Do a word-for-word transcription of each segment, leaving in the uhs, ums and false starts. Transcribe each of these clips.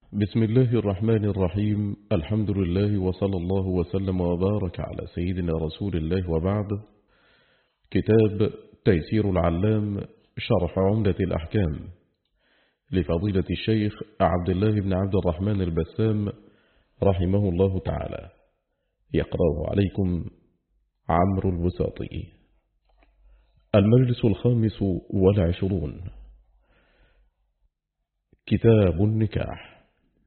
بسم الله الرحمن الرحيم. الحمد لله وصلى الله وسلم وبارك على سيدنا رسول الله، وبعد. كتاب تيسير العلام شرح عمدة الأحكام لفضيلة الشيخ عبد الله بن عبد الرحمن البسام رحمه الله تعالى، يقرأه عليكم عمرو البساطي. المجلس الخامس والعشرون، كتاب النكاح.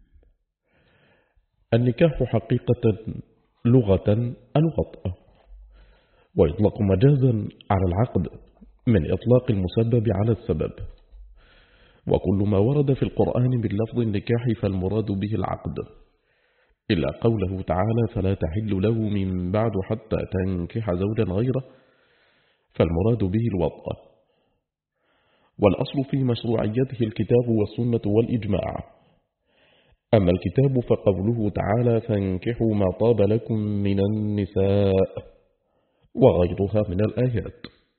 النكاح حقيقة لغة الوطأ، ويطلق مجازا على العقد من إطلاق المسبب على السبب، وكل ما ورد في القرآن من لفظ النكاح فالمراد به العقد، إلا قوله تعالى فلا تحل له من بعد حتى تنكح زوجا غيره، فالمراد به الوطأ. والأصل في مشروعيته الكتاب والسنة والإجماع. أما الكتاب فقوله تعالى فانكحوا ما طاب لكم من النساء وغيرها من الآيات.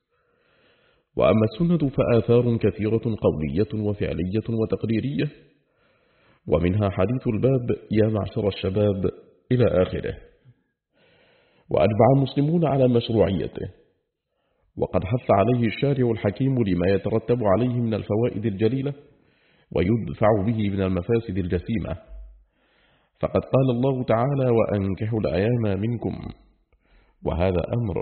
وأما السنة فآثار كثيرة قولية وفعلية وتقريرية، ومنها حديث الباب يا معشر الشباب إلى آخره. وأجمع المسلمون على مشروعيته، وقد حث عليه الشارع الحكيم لما يترتب عليه من الفوائد الجليلة ويدفع به من المفاسد الجسيمة. فقد قال الله تعالى وأنكحوا الأيام منكم، وهذا أمر،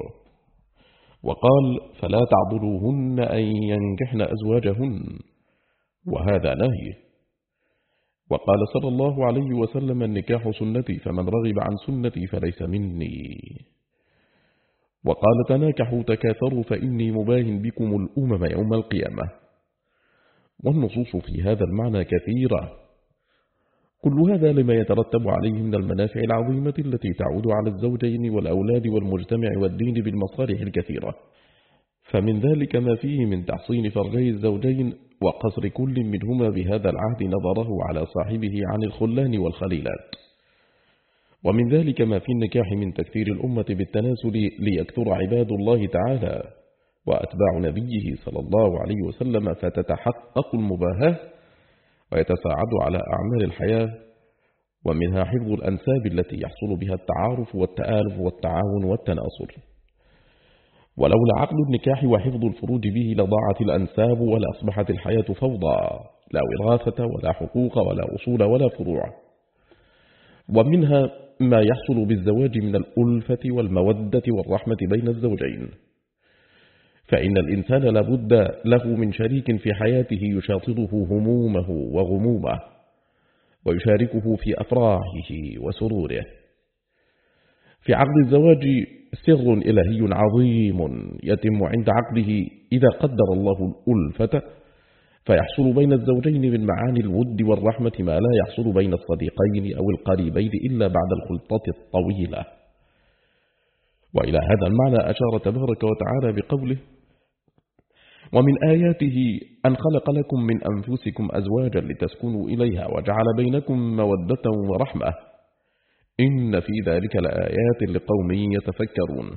وقال فلا تعضلوهن أن ينكحن أزواجهن، وهذا نهي. وقال صلى الله عليه وسلم النكاح سنتي فمن رغب عن سنتي فليس مني. وقال تناكحوا تكاثروا فإني مباين بكم الأمم يوم القيامة. والنصوص في هذا المعنى كثيرة، كل هذا لما يترتب عليه من المنافع العظيمة التي تعود على الزوجين والأولاد والمجتمع والدين بالمصالح الكثيرة. فمن ذلك ما فيه من تحصين فرجي الزوجين وقصر كل منهما بهذا العهد نظره على صاحبه عن الخلان والخليلات. ومن ذلك ما في النكاح من تكثير الأمة بالتناسل ليكثر عباد الله تعالى وأتباع نبيه صلى الله عليه وسلم، فتتحقق المباهاة ويتساعد على أعمال الحياة. ومنها حفظ الأنساب التي يحصل بها التعارف والتآلف والتعاون والتناصر. ولولا عقد النكاح وحفظ الفروج به لضاعت الأنساب ولأصبحت الحياة فوضى، لا وراثة ولا حقوق ولا أصول ولا فروع. ومنها ما يحصل بالزواج من الألفة والمودة والرحمة بين الزوجين، فإن الإنسان لابد له من شريك في حياته يشاطره همومه وغمومه ويشاركه في أفراحه وسروره. في عقد الزواج سر إلهي عظيم يتم عند عقده إذا قدر الله الألفة، فيحصل بين الزوجين من معاني الود والرحمة ما لا يحصل بين الصديقين أو القريبين إلا بعد الخلطة الطويلة. وإلى هذا المعنى أشار تبارك وتعالى بقوله ومن آياته أن خلق لكم من أنفسكم أزواجا لتسكنوا إليها وجعل بينكم مودة ورحمة إن في ذلك لآيات لقوم يتفكرون.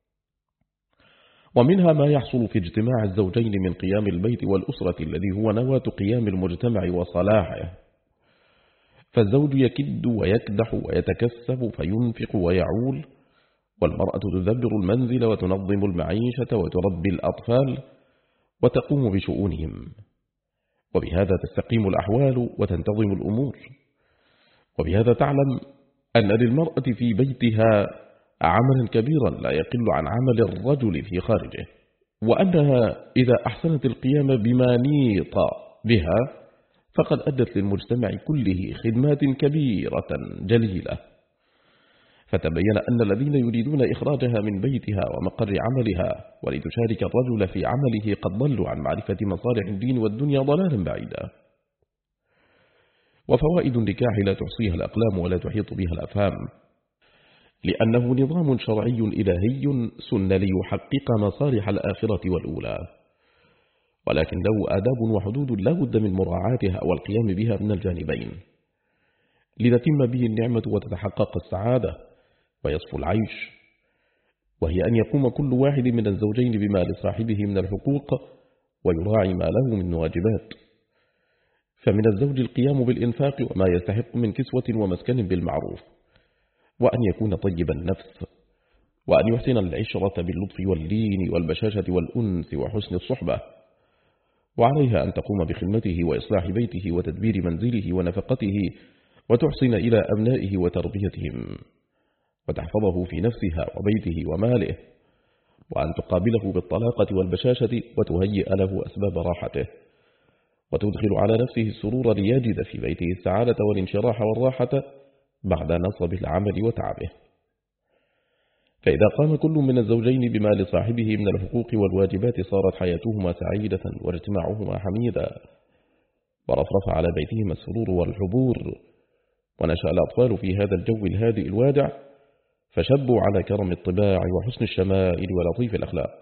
ومنها ما يحصل في اجتماع الزوجين من قيام البيت والأسرة الذي هو نواة قيام المجتمع وصلاحه. فالزوج يكد ويكدح ويتكسب فينفق ويعول، والمرأة تدبر المنزل وتنظم المعيشة وتربي الأطفال وتقوم بشؤونهم، وبهذا تستقيم الأحوال وتنتظم الأمور. وبهذا تعلم أن للمرأة في بيتها عملا كبيرا لا يقل عن عمل الرجل في خارجه، وأنها إذا أحسنت القيام بما نيط بها فقد أدت للمجتمع كله خدمات كبيرة جليلة. فتبين أن الذين يريدون إخراجها من بيتها ومقر عملها ولتشارك الرجل في عمله قد ضلوا عن معرفة مصالح الدين والدنيا ضلالا بعيدا. وفوائد النكاح لا تحصيها الأقلام ولا تحيط بها الأفهام، لأنه نظام شرعي إلهي سن ليحقق مصالح الآخرة والأولى، ولكن له آداب وحدود لا بد من مراعاتها والقيام بها من الجانبين لتتم به النعمة وتتحقق السعادة ويصفو العيش. وهي أن يقوم كل واحد من الزوجين بما لصاحبه من الحقوق ويراعي ما له من واجبات. فمن الزوج القيام بالإنفاق وما يستحق من كسوة ومسكن بالمعروف، وأن يكون طيب النفس، وأن يحسن العشرة باللطف واللين والبشاشة والأنس وحسن الصحبة. وعليها أن تقوم بخدمته وإصلاح بيته وتدبير منزله ونفقته، وتحسن إلى أبنائه وتربيتهم، وتحفظه في نفسها وبيته وماله، وأن تقابله بالطلاقة والبشاشة وتهيئ له أسباب راحته، وتدخل على نفسه السرور ليجد في بيته السعادة والانشراح والراحة بعد نصب العمل وتعبه. فإذا قام كل من الزوجين بما لصاحبه من الحقوق والواجبات صارت حياتهما سعيدة واجتماعهما حميدا، ورفرف على بيتهما السرور والحبور، ونشأ الأطفال في هذا الجو الهادئ الوادع، فشبوا على كرم الطباع وحسن الشمائل ولطيف الأخلاق.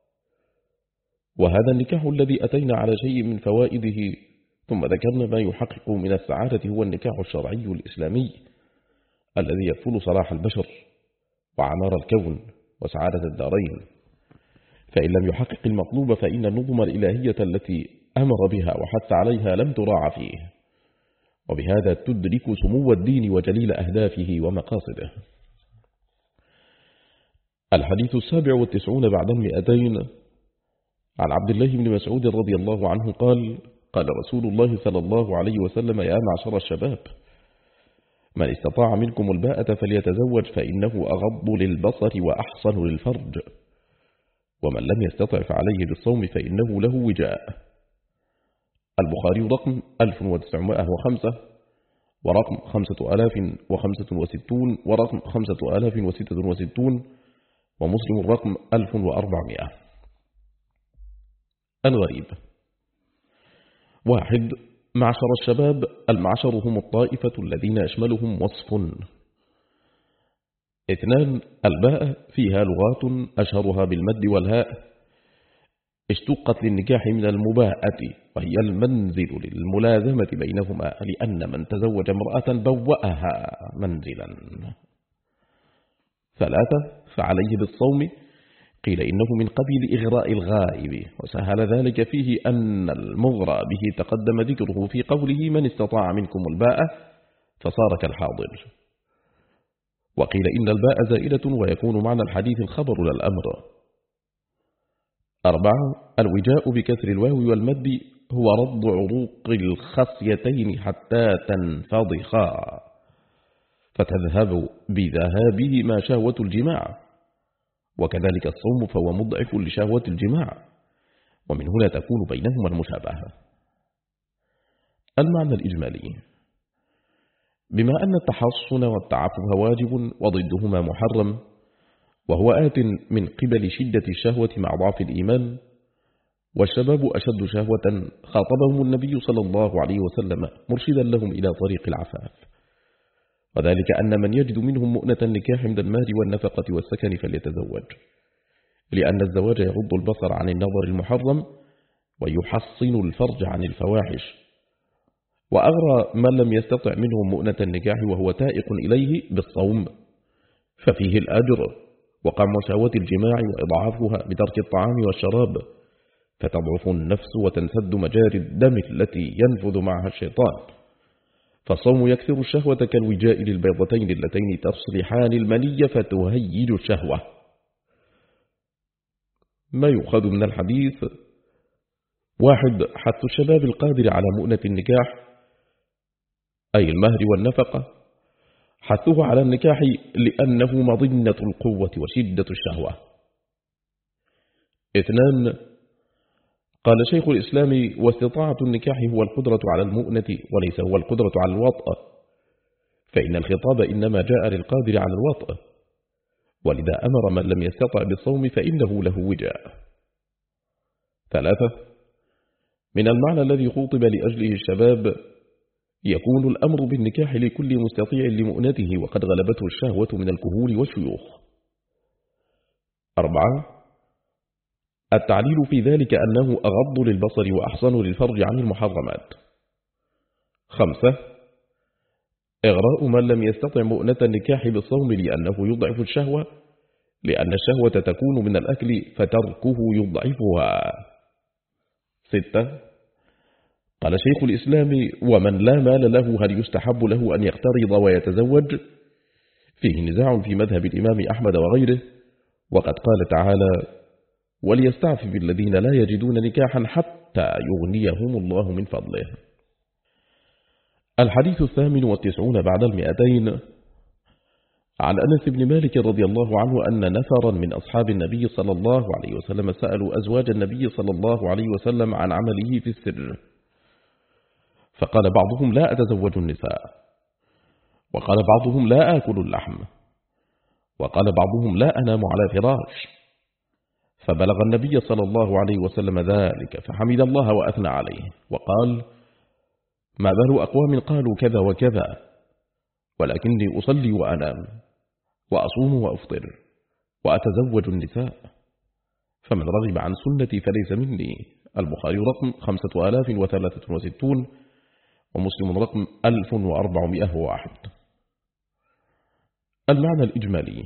وهذا النكاح الذي أتينا على شيء من فوائده ثم ذكرنا ما يحقق من السعادة هو النكاح الشرعي الإسلامي الذي يكفل صلاح البشر وعمار الكون وسعادة الدارين. فإن لم يحقق المطلوب فإن النظم الإلهية التي أمر بها وحث عليها لم تراع فيه، وبهذا تدرك سمو الدين وجليل أهدافه ومقاصده. الحديث السابع والتسعون بعد المئتين عن عبد الله بن مسعود رضي الله عنه قال: قال رسول الله صلى الله عليه وسلم: يا معشر الشباب، من استطاع منكم الباءة فليتزوج فإنه أغض للبصر وأحصن للفرج، ومن لم يستطع فعليه بالصوم فإنه له وجاء. البخاري رقم ألف وتسعمائة وخمسة ورقم خمسة آلاف وخمسة وستون ورقم خمسة آلاف وستة وستون، ومسلم رقم ألف وأربعمائة. الغريب: واحد، معشر الشباب. المعشر هم الطائفة الذين أشملهم وصف. اثنان، الباء فيها لغات أشهرها بالمد والهاء، اشتقت للنكاح من المباءة، وهي المنزل للملازمة بينهما، لأن من تزوج امرأة بوأها منزلا. ثلاثة، فعليه بالصوم. قيل إنه من قبيل إغراء الغائب، وسهل ذلك فيه أن المغرى به تقدم ذكره في قوله: من استطاع منكم الباء، فصار كالحاضر. وقيل إن الباء زائدة ويكون معنى الحديث الخبر لا الأمر. أربعة، الوجاء بكسر الواو والمد هو رض عروق الخصيتين حتى تنفضخا فتذهب بذهابهما شهوة الجماع، وكذلك الصوم فهو مضعف لشهوة الجماع، ومن هنا تكون بينهما المشابهة. المعنى الإجمالي: بما أن التحصن والتعفف واجب وضدهما محرم، وهو آت من قبل شدة الشهوة مع ضعف الإيمان، والشباب أشد شهوة، خاطبهم النبي صلى الله عليه وسلم مرشدا لهم إلى طريق العفاف، وذلك أن من يجد منهم مؤنة النكاح من المال والنفقة والسكن فليتزوج، لأن الزواج يغض البصر عن النظر المحرم ويحصن الفرج عن الفواحش. وأغرى من لم يستطع منهم مؤنة النكاح وهو تائق إليه بالصوم، ففيه الأجر وقمع شهوة الجماع وإضعافها بترك الطعام والشراب، فتضعف النفس وتنسد مجاري الدم التي ينفذ معها الشيطان. فالصوم يكثر الشهوة كالوجاء للبيضتين اللتين تصلحان المني فتهيج الشهوة. ما يؤخذ من الحديث: واحد، حث الشباب القادر على مؤنة النكاح أي المهر والنفقة، حثه على النكاح لأنه مظنة القوة وشدة الشهوة. اثنان، قال شيخ الإسلام: واستطاعة النكاح هو القدرة على المؤنة وليس هو القدرة على الوطء، فإن الخطاب إنما جاء للقادر على الوطء، ولذا أمر من لم يستطع بالصوم فإنه له وجاء. ثلاثة، من المعنى الذي خُطب لأجله الشباب يكون الأمر بالنكاح لكل مستطيع لمؤنته وقد غلبته الشهوة من الكهول والشيوخ. أربعة، التعليل في ذلك أنه أغض للبصر وأحصن للفرج عن المحرمات. خمسة، إغراء من لم يستطع مؤنة النكاح بالصوم لأنه يضعف الشهوة، لأن الشهوة تكون من الأكل فتركه يضعفها. ستة، قال شيخ الإسلام: ومن لا مال له هل يستحب له أن يقترض ويتزوج؟ فيه نزاع في مذهب الإمام أحمد وغيره، وقد قال تعالى: وليستعفف الذين لا يجدون نكاحا حتى يغنيهم الله من فضله. الحديث الثامن والتسعون بعد المئتين، عن أنس بن مالك رضي الله عنه أن نفرا من أصحاب النبي صلى الله عليه وسلم سألوا أزواج النبي صلى الله عليه وسلم عن عمله في السر، فقال بعضهم: لا أتزوج النساء، وقال بعضهم: لا آكل اللحم، وقال بعضهم: لا أنام على فراش. فبلغ النبي صلى الله عليه وسلم ذلك فحمد الله وأثنى عليه وقال: ما بال أقوام قالوا كذا وكذا، ولكني أصلي وأنام وأصوم وأفطر وأتزوج النساء، فمن رغب عن سنتي فليس مني. البخاري رقم خمسة آلاف وثلاثة وستون، ومسلم رقم ألف وأربعمائة وواحد. المعنى الإجمالي: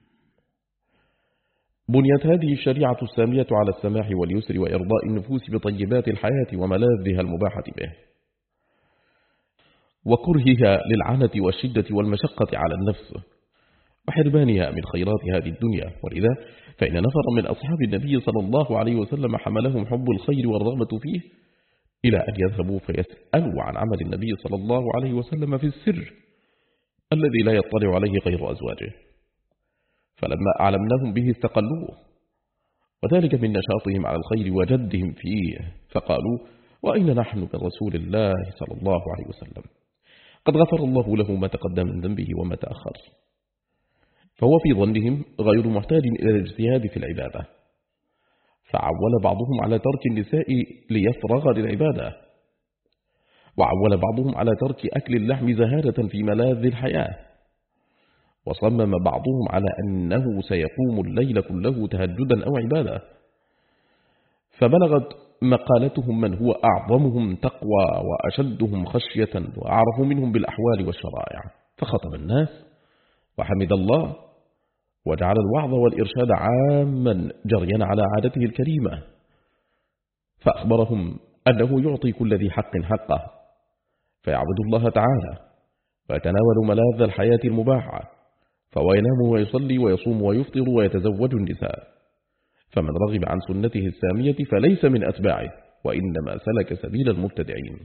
بنيت هذه الشريعة السامية على السماح واليسر وإرضاء النفوس بطيبات الحياة وملاذها المباحة به، وكرهها للعنة والشدة والمشقة على النفس، وحرمانها من خيرات هذه الدنيا. ولذا فإن نفر من أصحاب النبي صلى الله عليه وسلم حملهم حب الخير والرغبة فيه إلى أن يذهبوا فيسألوا عن عمل النبي صلى الله عليه وسلم في السر الذي لا يطلع عليه غير أزواجه، فلما أعلمناهم به استقلوه، وذلك من نشاطهم على الخير وجدهم فيه، فقالوا: وأين نحن من رسول الله صلى الله عليه وسلم؟ قد غفر الله له ما تقدم من ذنبه وما تأخر. فهو في ظنهم غير محتاج إلى الاجتهاد في العبادة، فعول بعضهم على ترك النساء ليفرغ للعبادة، وعول بعضهم على ترك أكل اللحم زهادة في ملاذ الحياة، وصمم بعضهم على أنه سيقوم الليل كله تهجدا أو عبادة، فبلغت مقالتهم من هو أعظمهم تقوى وأشدهم خشية وأعرف منهم بالأحوال والشرائع، فخطب الناس وحمد الله، وجعل الوعظ والإرشاد عاما جريا على عادته الكريمة، فأخبرهم أنه يعطي كل ذي حق حقه، فيعبد الله تعالى ويتناول ملاذ الحياة المباحة، فهو ينام ويصلي ويصوم ويفطر ويتزوج النساء، فمن رغب عن سنته السامية فليس من أتباعه، وإنما سلك سبيل المبتدعين.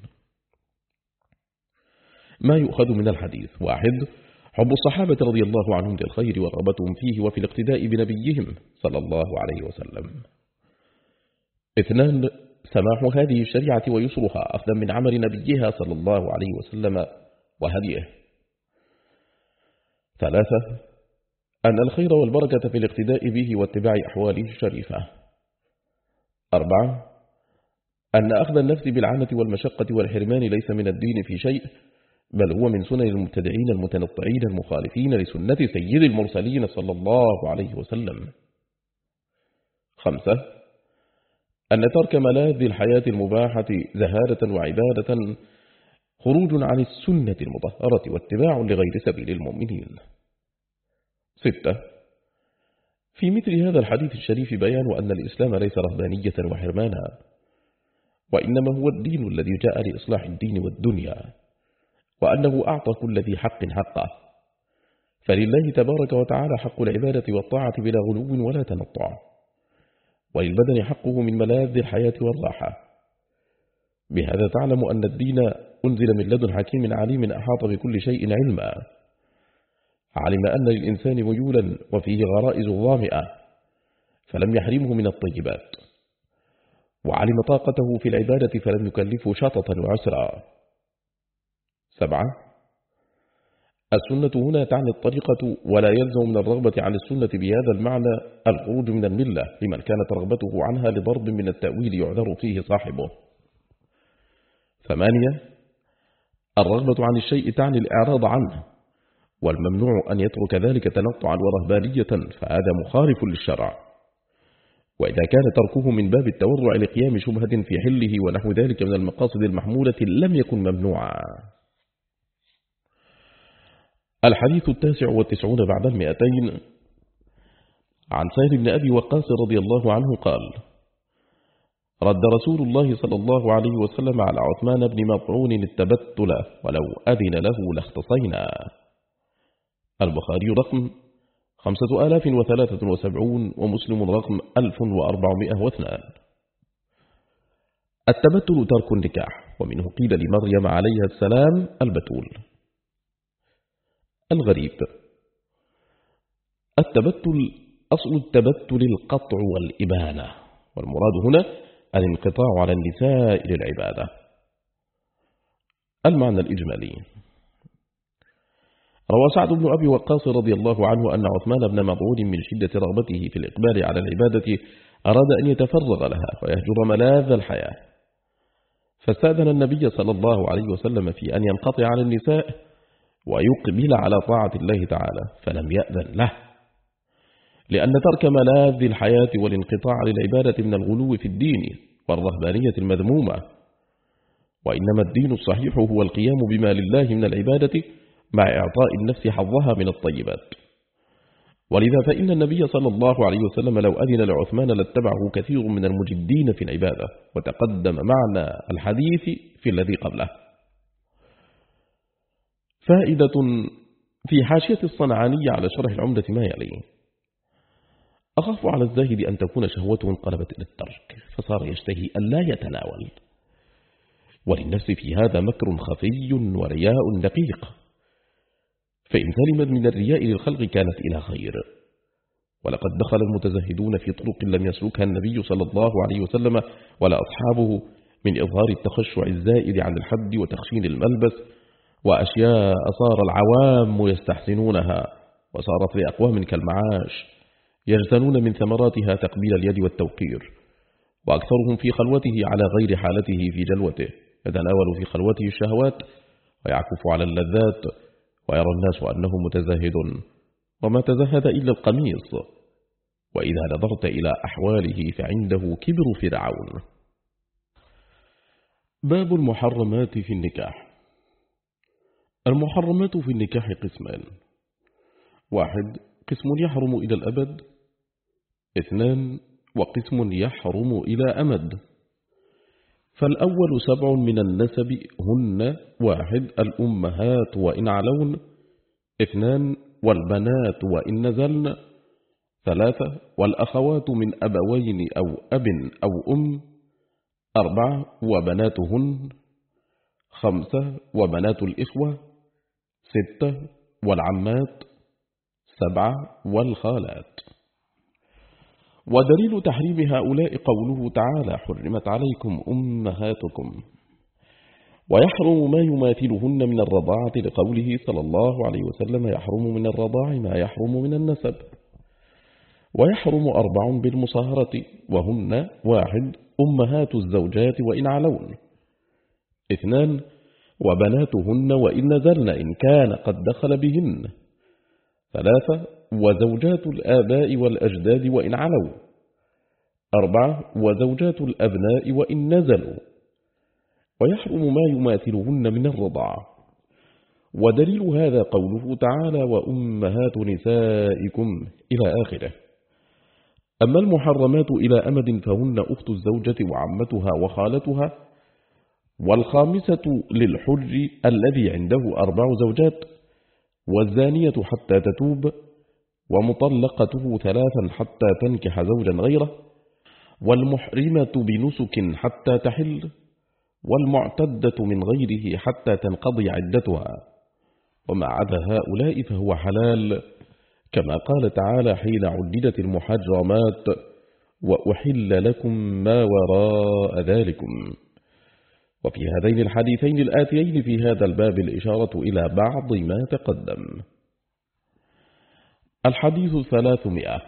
ما يؤخذ من الحديث: واحد، حب الصحابة رضي الله عنهم للخير ورغبتهم فيه وفي الاقتداء بنبيهم صلى الله عليه وسلم. اثنان، سماح هذه الشريعة ويسرها أخذا من عمل نبيها صلى الله عليه وسلم وهديه. ثلاثة، أن الخير والبركة في الاقتداء به واتباع أحواله الشريفة. أربعة، أن أخذ النفس بالعنة والمشقة والحرمان ليس من الدين في شيء، بل هو من سنن المبتدعين المتنطعين المخالفين لسنة سيد المرسلين صلى الله عليه وسلم. خمسة، أن ترك ملاذ الحياة المباحة زهادة وعبادة خروج عن السنة المطهرة واتباع لغير سبيل المؤمنين. ستة، في مثل هذا الحديث الشريف بيان أن الإسلام ليس رهبانية وحرمانا، وإنما هو الدين الذي جاء لإصلاح الدين والدنيا، وأنه أعطى كل ذي حق حقه، فلله تبارك وتعالى حق العبادة والطاعة بلا غلو ولا تنطع، وللبدن حقه من ملاذ الحياة والراحة. بهذا تعلم أن الدين أنزل من لدن حكيم عليم أحاط بكل شيء علما، علم أن للإنسان ميولا وفيه غرائز ظامئة، فلم يحرمه من الطيبات، وعلم طاقته في العبادة فلم يكلفه شططا وعسرا. سبعة، السنة هنا تعني الطريقة، ولا يلزم من الرغبة عن السنة بهذا المعنى الخروج من الملة لمن كانت رغبته عنها لضرب من التأويل يعذر فيه صاحبه. ثمانية، الرغبة عن الشيء تعني الإعراض عنه، والممنوع أن يترك ذلك تنطعا ورهبانية، فهذا مخالف للشرع، وإذا كان تركه من باب التورع لقيام شبهة في حله ونحو ذلك من المقاصد المحمولة لم يكن ممنوعا. الحديث التاسع والتسعون بعد المئتين، عن سهل بن أبي وقاص رضي الله عنه قال: رد رسول الله صلى الله عليه وسلم على عثمان بن مطعون التبتل ولو أذن له لاختصينا. البخاري رقم خمسة آلاف وثلاثة وسبعون ومسلم رقم ألف وأربعمائة واثنان. التبتل ترك النكاح، ومنه قيل لمريم عليها السلام البتول. الغريب. التبتل أصل التبتل القطع والإبانة، والمراد هنا الانقطاع على النساء للعبادة. المعنى الإجمالي. روى سعد بن أبي وقاص رضي الله عنه أن عثمان بن مطعون من شدة رغبته في الإقبال على العبادة أراد أن يتفرغ لها ويهجر ملاذ الحياة، فاستأذن النبي صلى الله عليه وسلم في أن ينقطع عن النساء ويقبل على طاعة الله تعالى، فلم يأذن له، لأن ترك ملاذ الحياة والانقطاع للعبادة من الغلو في الدين والرهبانية المذمومة، وإنما الدين الصحيح هو القيام بما لله من العبادة مع إعطاء النفس حظها من الطيبات. ولذا فإن النبي صلى الله عليه وسلم لو أذن لعثمان لاتبعه كثير من المجدين في العبادة، وتقدم معنى الحديث في الذي قبله. فائدة في حاشية الصنعاني على شرح العمدة ما يلي: أخاف على الزاهد أن تكون شهوته انقلبت إلى الترك فصار يشتهي أن لا يتناول، وللنفس في هذا مكر خفي ورياء دقيق، فإن سلمت من الرياء للخلق كانت إلى خير. ولقد دخل المتزهدون في طرق لم يسلكها النبي صلى الله عليه وسلم ولا أصحابه من إظهار التخشع الزائد عن الحد وتخشين الملبس، وأشياء صار العوام يستحسنونها، وصارت لأقوام كالمعاش يجتنون من ثمراتها تقبيل اليد والتوقير، وأكثرهم في خلوته على غير حالته في جلوته، يتناول في خلوته الشهوات ويعكف على اللذات، ويرى الناس أنه متزهد، وما تزهد إلا القميص، وإذا نظرت إلى أحواله فعنده كبر فرعون. باب المحرمات في النكاح. المحرمات في النكاح قسمان: واحد قسم يحرم إلى الأبد، اثنان وقسم يحرم إلى أمد. فالأول سبع من النسب هن: واحد الأمهات وإن علون، اثنان والبنات وإن نزلن، ثلاثة والأخوات من أبوين أو أب أو أم، أربعة وبناتهن، خمسة وبنات الإخوة، ستة والعمات، سبعة والخالات. ودليل تحريم هؤلاء قوله تعالى: حرمت عليكم أمهاتكم. ويحرم ما يماثلهن من الرضاعة لقوله صلى الله عليه وسلم: يحرم من الرضاع ما يحرم من النسب. ويحرم أربع بالمصاهرة، وهن: واحد أمهات الزوجات وإن علون، اثنان وبناتهن وإن نزلن إن كان قد دخل بهن، ثلاثة وزوجات الآباء والأجداد وإن علوا، أربعة وزوجات الأبناء وإن نزلوا. ويحرم ما يماثلهن من الرضاعة. ودليل هذا قوله تعالى: وأمهات نسائكم إلى آخره. أما المحرمات إلى أمد فهن أخت الزوجة وعمتها وخالتها. والخامسة للحر الذي عنده أربع زوجات، والزانية حتى تتوب، ومطلقته ثلاثا حتى تنكح زوجا غيره، والمحرمة بنسك حتى تحل، والمعتدة من غيره حتى تنقضي عدتها. وما عدا هؤلاء فهو حلال، كما قال تعالى حين عددت المحرمات: وأحل لكم ما وراء ذلكم. وفي هذين الحديثين الآتيين في هذا الباب الإشارة إلى بعض ما تقدم. الحديث الثلاثمائة.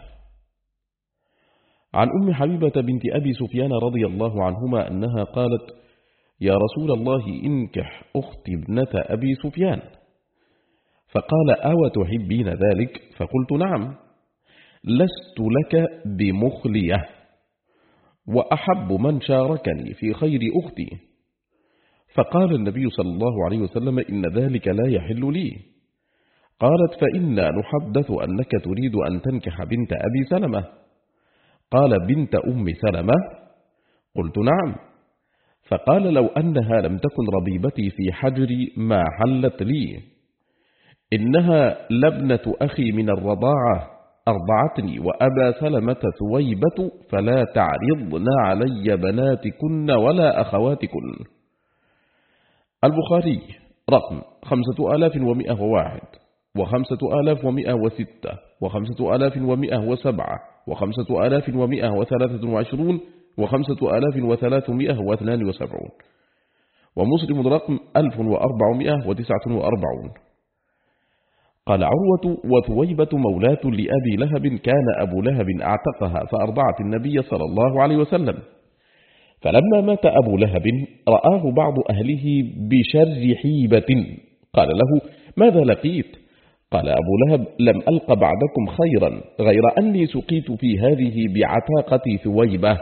عن أم حبيبة بنت أبي سفيان رضي الله عنهما أنها قالت: يا رسول الله انكح أختي ابنة أبي سفيان. فقال: أو تحبين ذلك؟ فقلت: نعم، لست لك بمخلية، وأحب من شاركني في خير أختي. فقال النبي صلى الله عليه وسلم: إن ذلك لا يحل لي. قالت: فإنا نحدث أنك تريد أن تنكح بنت أبي سلمة. قال: بنت أم سلمة؟ قلت نعم. فقال لو أنها لم تكن ربيبتي في حجري ما حلت لي، إنها لابنة أخي من الرضاعة أرضعتني وأبا سلمة ثويبة، فلا تعرضن علي بناتكن ولا أخواتكن. البخاري رقم خمسة آلاف ومئة وواحد وخمسة آلاف ومئة وستة وخمسة آلاف ومئة وسبعة وخمسة آلاف ومئة وثلاثة وعشرون وخمسة آلاف وثلاثمئة واثنان وسبعون، ومسلم رقم ألف وأربعمئة وتسعة وأربعون. قال عروة: وثويبة مولاة لأبي لهب، كان أبو لهب أعتقها فأرضعت النبي صلى الله عليه وسلم، فلما مات أبو لهب رآه بعض أهله بشر حيبة، قال له: ماذا لقيت؟ قال أبو لهب: لم ألق بعدكم خيرا غير أني سقيت في هذه بعتاقة ثويبة.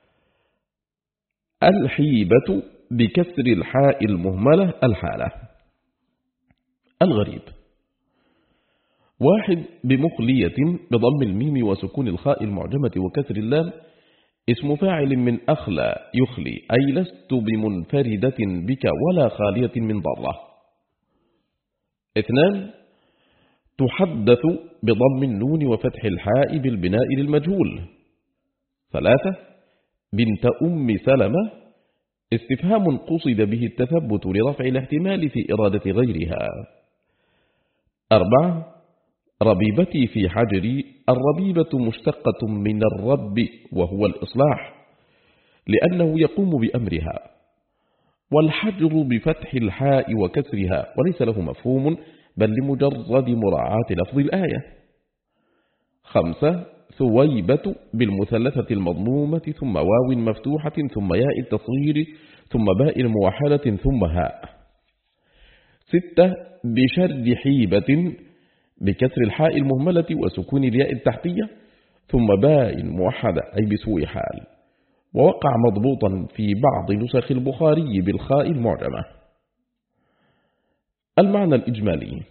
الحيبة بكسر الحاء المهملة الحالة. الغريب: واحد بمخلية بضم الميم وسكون الخاء المعجمة وكسر اللام، اسم فاعل من أخلى يخلي، أي لست بمنفردة بك ولا خالية من ضرة. اثنان: تحدث بضم النون وفتح الحاء بالبناء للمجهول. ثلاثة: بنت أم سلمة، استفهام قصد به التثبت لرفع الاحتمال في إرادة غيرها. أربعة: ربيبتي في حجري، الربيبة مشتقة من الرب وهو الإصلاح، لأنه يقوم بأمرها، والحجر بفتح الحاء وكسرها، وليس له مفهوم بل لمجرد مراعاة لفظ الآية. خمسة: ثويبة بالمثلثة المضمومة ثم واو مفتوحة ثم ياء التصغير ثم باء موحدة ثم هاء. ستة: بشر حيبة بكسر الحاء المهملة وسكون الياء التحتية ثم باء موحدة، أي بسوء حال، ووقع مضبوطا في بعض نسخ البخاري بالخاء المعجمة. المعنى الإجمالي: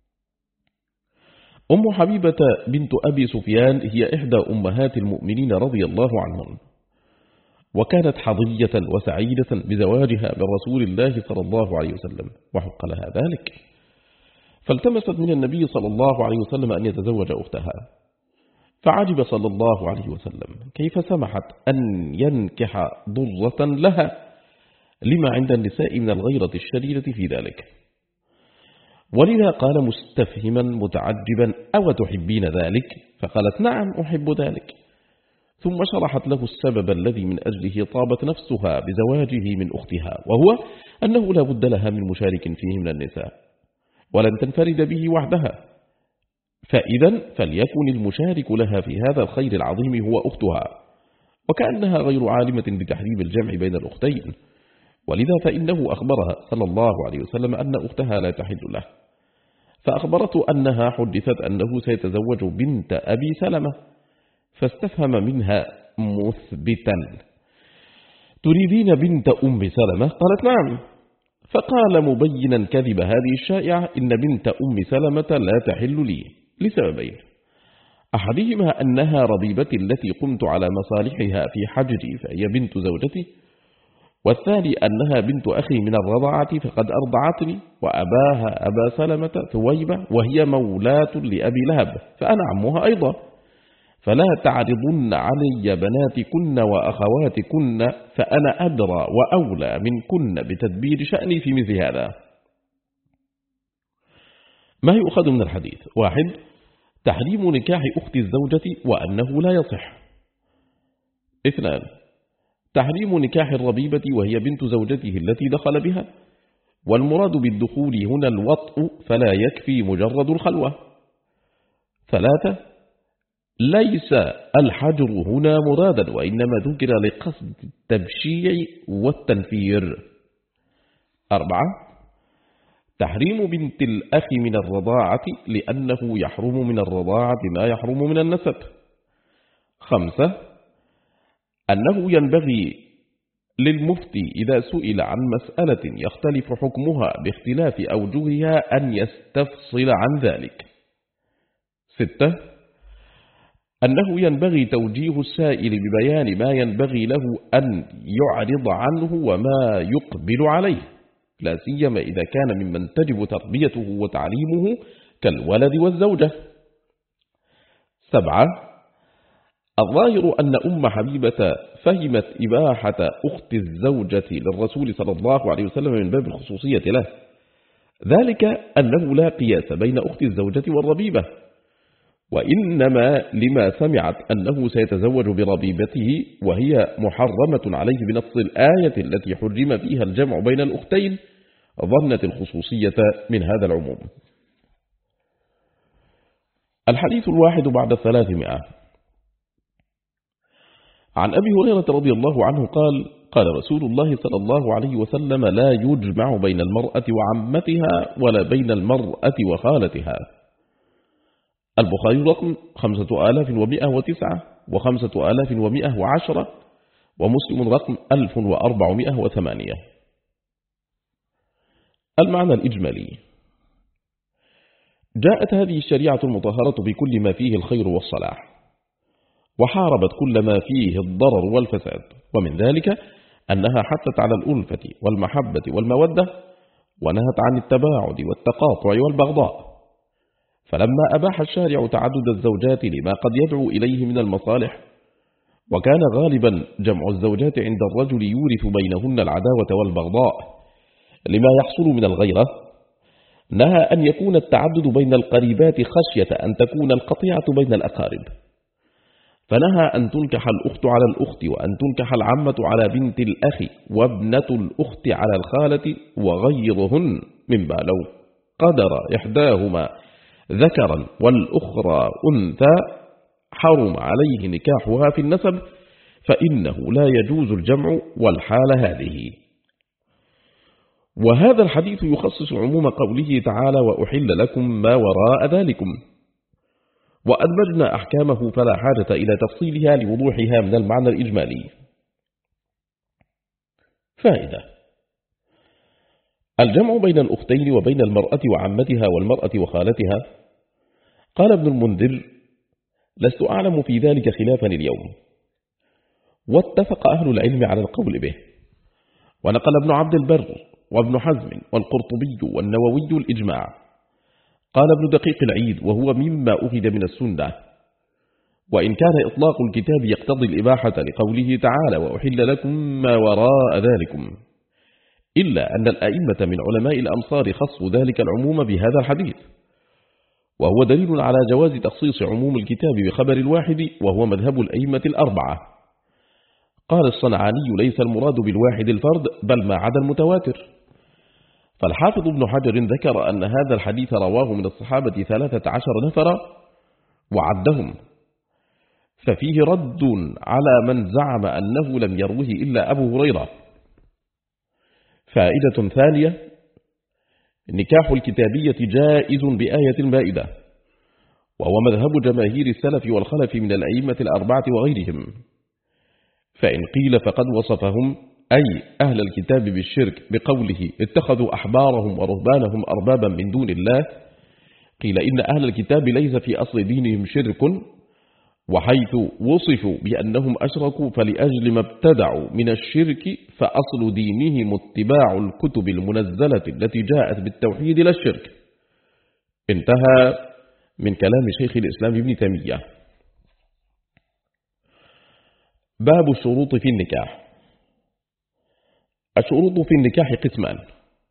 أم حبيبة بنت أبي سفيان هي إحدى أمهات المؤمنين رضي الله عنهم، وكانت حظية وسعيدة بزواجها برسول الله صلى الله عليه وسلم، وحق لها ذلك، فالتمست من النبي صلى الله عليه وسلم أن يتزوج أختها، فعجب صلى الله عليه وسلم كيف سمحت أن ينكح ضرة لها، لما عند النساء من الغيرة الشديدة في ذلك، ولذا قال مستفهما متعجبا: أو تحبين ذلك؟ فقالت: نعم أحب ذلك، ثم شرحت له السبب الذي من أجله طابت نفسها بزواجه من أختها، وهو أنه لا بد لها من مشارك فيه من النساء، ولن تنفرد به وحدها، فإذا فليكن المشارك لها في هذا الخير العظيم هو أختها، وكأنها غير عالمة بتحريم الجمع بين الأختين، ولذا فإنه أخبرها صلى الله عليه وسلم أن أختها لا تحل له، فأخبرته أنها حدثت أنه سيتزوج بنت أبي سلمة، فاستفهم منها مثبتا: تريدين بنت أم سلمة؟ قالت: نعم. فقال مبينا كذب هذه الشائعة: إن بنت أم سلمة لا تحل لي لسببين: أحدهما أنها ربيبتي التي قمت على مصالحها في حجري فهي بنت زوجتي، والثاني أنها بنت أخي من الرضاعة فقد أرضعتني، وأباها أبا سلمة ثويبة وهي مولاة لأبي لهب فأنا عمها أيضا، فلا تعرضن علي بناتكن وأخواتكن، فأنا أدرى وأولى منكن بتدبير شأني في مثل هذا. ما يؤخذ من الحديث: واحد: تحريم نكاح أخت الزوجة وأنه لا يصح. اثنان: تحريم نكاح الربيبة وهي بنت زوجته التي دخل بها، والمراد بالدخول هنا الوطء فلا يكفي مجرد الخلوة. ثلاثة: ليس الحجر هنا مرادا، وإنما ذكر لقصد التبشيع والتنفير. أربعة: تحريم بنت الأخ من الرضاعة لأنه يحرم من الرضاعة ما يحرم من النسب. خمسة: أنه ينبغي للمفتي إذا سئل عن مسألة يختلف حكمها باختلاف أوجهها أن يستفصل عن ذلك. ستة: أنه ينبغي توجيه السائل ببيان ما ينبغي له أن يعرض عنه وما يقبل عليه، لا سيما إذا كان ممن تجب تربيته وتعليمه كالولد والزوجة. سبعة، الظاهر أن أم حبيبة فهمت إباحة أخت الزوجة للرسول صلى الله عليه وسلم من باب الخصوصية له، ذلك أنه لا قياس بين أخت الزوجة والربيبة، وإنما لما سمعت أنه سيتزوج بربيبته وهي محرمة عليه بنص الآية التي حرم فيها الجمع بين الأختين، ظنت الخصوصية من هذا العموم. الحديث الواحد بعد الثلاثمائة. عن أبي هريرة رضي الله عنه قال: قال رسول الله صلى الله عليه وسلم: لا يجمع بين المرأة وعمتها ولا بين المرأة وخالتها. البخاري رقم خمسة آلاف ومئة وتسعة وخمسة آلاف ومئة وعشرة، ومسلم رقم ألف وأربعمائة وثمانية. المعنى الإجمالي: جاءت هذه الشريعة المطهرة بكل ما فيه الخير والصلاح، وحاربت كل ما فيه الضرر والفساد، ومن ذلك أنها حثت على الألفة والمحبة والمودة، ونهت عن التباعد والتقاطع والبغضاء. فلما أباح الشارع تعدد الزوجات لما قد يدعو إليه من المصالح، وكان غالبا جمع الزوجات عند الرجل يورث بينهن العداوة والبغضاء لما يحصل من الغيرة، نهى أن يكون التعدد بين القريبات خشية أن تكون القطيعة بين الأقارب، فنهى أن تنكح الأخت على الأخت، وأن تنكح العمة على بنت الأخ، وابنة الأخت على الخالة، وغيرهن، مما لو قدر إحداهما ذكرا والأخرى أنثى حرم عليه نكاحها في النسب، فإنه لا يجوز الجمع والحال هذه. وهذا الحديث يخصص عموم قوله تعالى: وأحل لكم ما وراء ذلكم، وأدمجنا أحكامه فلا حاجة إلى تفصيلها لوضوحها من المعنى الإجمالي. فائدة: الجمع بين الأختين وبين المرأة وعمتها والمرأة وخالتها. قال ابن المنذر: لست أعلم في ذلك خلافا اليوم، واتفق أهل العلم على القول به. ونقل ابن عبد البر وابن حزم والقرطبي والنووي الإجماع. قال ابن دقيق العيد: وهو مما أخذ من السنة، وإن كان إطلاق الكتاب يقتضي الإباحة لقوله تعالى: وأحل لكم ما وراء ذلكم، إلا أن الأئمة من علماء الأمصار خصوا ذلك العموم بهذا الحديث، وهو دليل على جواز تخصيص عموم الكتاب بخبر الواحد، وهو مذهب الأئمة الأربعة. قال الصنعاني: ليس المراد بالواحد الفرد، بل ما عدا المتواتر. فالحافظ ابن حجر ذكر أن هذا الحديث رواه من الصحابة ثلاثة عشر نفرا وعدهم، ففيه رد على من زعم أنه لم يروه إلا أبو هريرة. فائدة ثانية: نكاح الكتابية جائز بآية المائدة، وهو مذهب جماهير السلف والخلف من الأئمة الأربعة وغيرهم. فإن قيل فقد وصفهم أي أهل الكتاب بالشرك بقوله: اتخذوا أحبارهم ورهبانهم أربابا من دون الله، قيل إن أهل الكتاب ليس في أصل دينهم شرك، وحيث وصفوا بأنهم أشركوا فلأجل ما ابتدعوا من الشرك، فأصل دينهم اتباع الكتب المنزلة التي جاءت بالتوحيد لا الشرك. انتهى من كلام شيخ الإسلام ابن تيمية. باب الشروط في النكاح. الشروط في النكاح قسمان: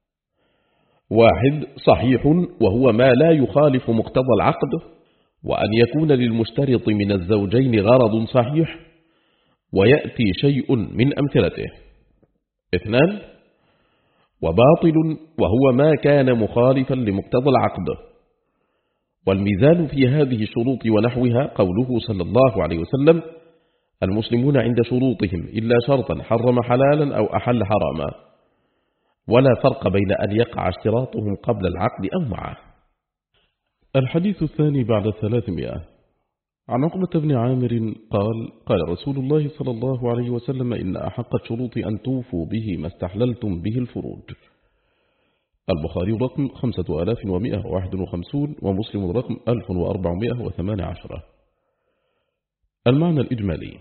واحد صحيح، وهو ما لا يخالف مقتضى العقد، وأن يكون للمشترط من الزوجين غرض صحيح ويأتي شيء من أمثلته. اثنان وباطل، وهو ما كان مخالفا لمقتضى العقد. والميزان في هذه الشروط ونحوها قوله صلى الله عليه وسلم: المسلمون عند شروطهم إلا شرطا حرم حلالا أو أحل حراما، ولا فرق بين أن يقع اشتراطهم قبل العقد أو معه. الحديث الثاني بعد الثلاثمائة. عن عقبة بن عامر قال: قال رسول الله صلى الله عليه وسلم: إن أحق الشروط أن توفوا به ما استحللتم به الفروج. البخاري رقم خمسة آلاف ومئة وواحد وخمسون، ومسلم رقم ألف وأربعمائة وثمان عشرة. المعنى الإجمالي: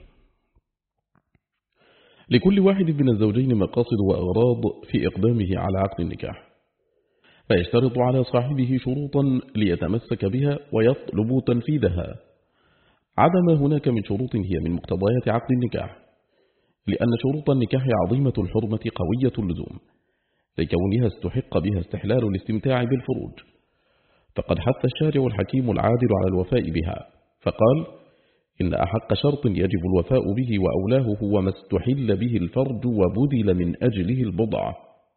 لكل واحد من الزوجين مقاصد وأغراض في إقدامه على عقد النكاح، فيشترط على صاحبه شروطا ليتمسك بها ويطلب تنفيذها، عدم هناك من شروط هي من مقتضيات عقد النكاح، لأن شروط النكاح عظيمة الحرمة قوية اللزوم، لكونها استحق بها استحلال الاستمتاع بالفروج، فقد حث الشارع الحكيم العادل على الوفاء بها، فقال: إن أحق شرط يجب الوفاء به وأولاه هو ما استحل به الفرج وبذل من أجله البضع.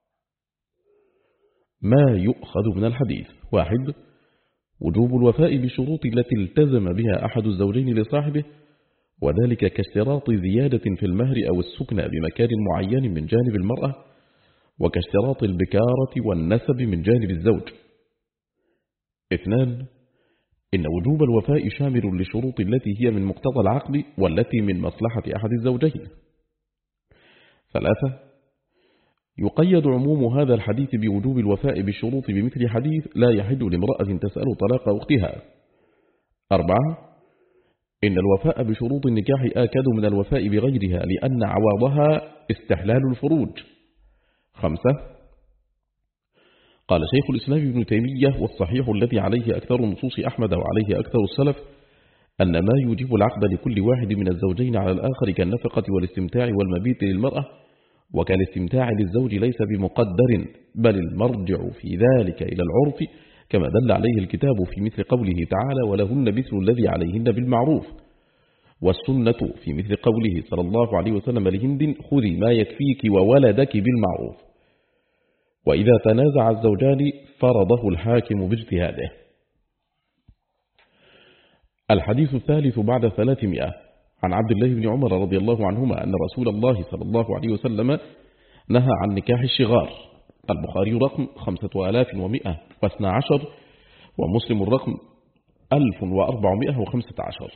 ما يؤخذ من الحديث: واحد، وجوب الوفاء بالشروط التي التزم بها أحد الزوجين لصاحبه، وذلك كاشتراط زيادة في المهر أو السكنى بمكان معين من جانب المرأة، وكاشتراط البكارة والنسب من جانب الزوج. اثنان، إن وجوب الوفاء شامل للشروط التي هي من مقتضى العقد والتي من مصلحة أحد الزوجين. ثلاثة، يقيد عموم هذا الحديث بوجوب الوفاء بالشروط بمثل حديث لا يحل لامرأة تسأل طلاق أختها. أربعة، إن الوفاء بشروط النكاح آكد من الوفاء بغيرها لأن عوضها استحلال الفروج. خمسة، قال شيخ الإسلام ابن تيمية: والصحيح الذي عليه أكثر نصوص أحمد وعليه أكثر السلف أن ما يوجب العقد لكل واحد من الزوجين على الآخر كالنفقة والاستمتاع والمبيت للمرأة وكالاستمتاع للزوج ليس بمقدر، بل المرجع في ذلك إلى العرف، كما دل عليه الكتاب في مثل قوله تعالى: ولهن مثل الذي عليهن بالمعروف، والسنة في مثل قوله صلى الله عليه وسلم لهند: خذي ما يكفيك وولدك بالمعروف. وإذا تنازع الزوجان فرضه الحاكم باجتهاده. الحديث الثالث بعد ثلاثمائة، عن عبد الله بن عمر رضي الله عنهما أن رسول الله صلى الله عليه وسلم نهى عن نكاح الشغار. البخاري رقم خمسة آلاف ومئة واثنى عشر، ومسلم الرقم ألف وأربعمائة وخمسة عشر.